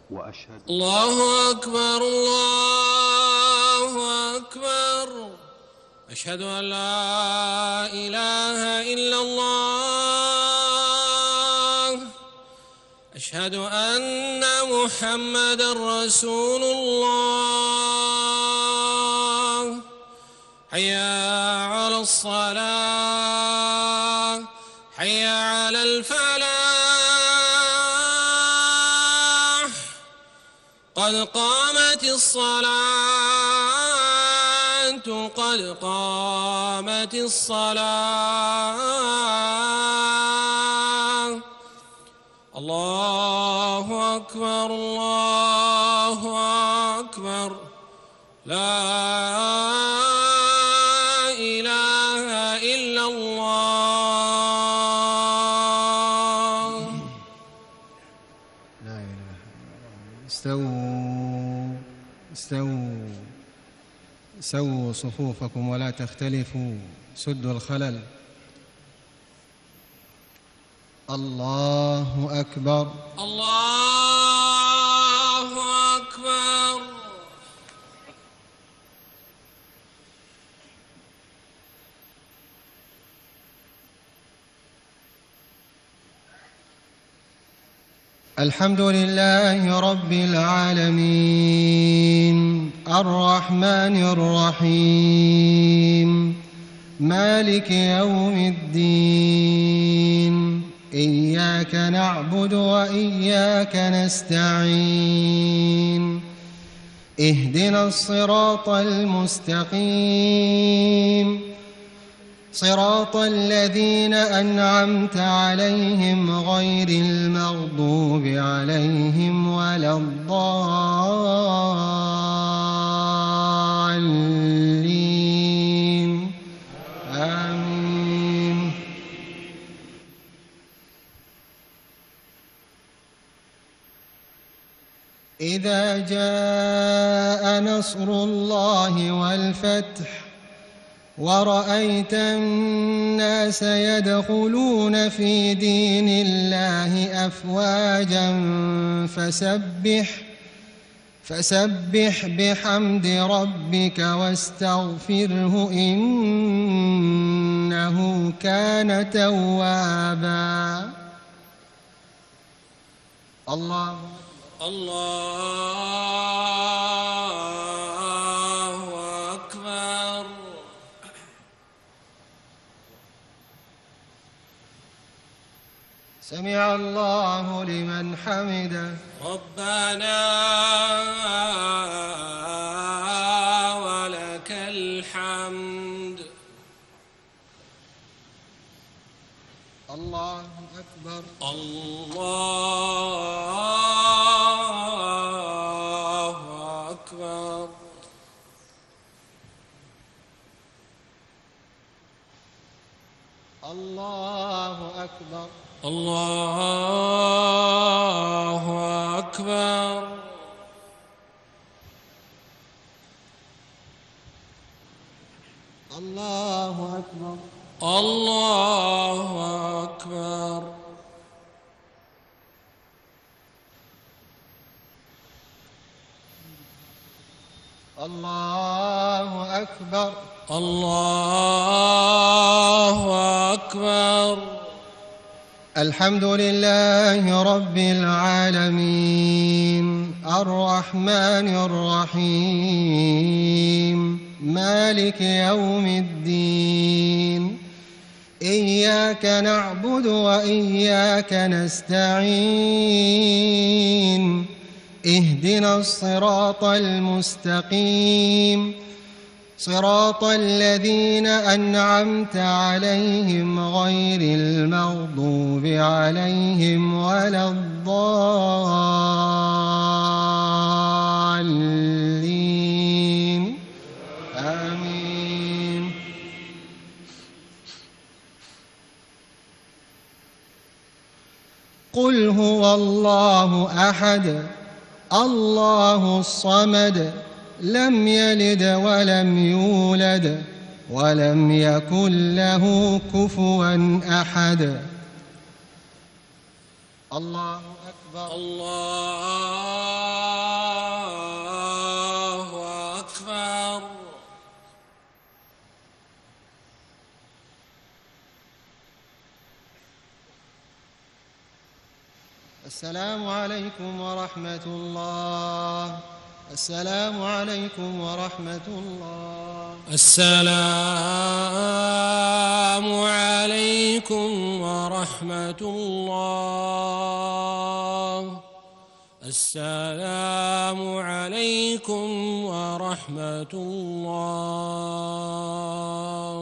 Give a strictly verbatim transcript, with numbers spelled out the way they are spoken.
وأشهد الله أكبر الله أكبر أشهد أن لا إله إلا الله أشهد أن محمدًا رسول الله حي على الصلاة حي على الفلاح قد قامت الصلاة قد قامت الصلاة الله أكبر الله أكبر لا إله إلا الله. لا إله إلا الله. استووا استووا سووا صفوفكم ولا تختلفوا، سدوا الخلل. الله أكبر الله أكبر. الحمد لله رب العالمين الرحمن الرحيم مالك يوم الدين إياك نعبد وإياك نستعين اهدنا الصراط المستقيم صراط الذين أنعمت عليهم غير المغضوب عليهم ولا الضالين آمين. إذا جاء نصر الله والفتح ورأيت الناس يدخلون في دين الله أفواجا فسبح فسبح بحمد ربك واستغفره إنه كان توابا. الله الله أكبر. سمع الله لمن حمده. ربنا ولك الحمد. الله أكبر. الله أكبر. الله أكبر. الله أكبر. الله أكبر. الله أكبر. الله أكبر. الله أكبر. الحمد لله رب العالمين الرحمن الرحيم مالك يوم الدين إياك نعبد وإياك نستعين اهدنا الصراط المستقيم صراط الذين أنعمت عليهم غير المغضوب عليهم ولا الضالين آمين. قل هو الله أحد الله الصمد لم يلد ولم يولد ولم يكن له كفوا أحد. الله أكبر. الله السلام عليكم ورحمة الله. السلام عليكم ورحمة الله. السلام عليكم ورحمة الله. السلام عليكم ورحمة الله.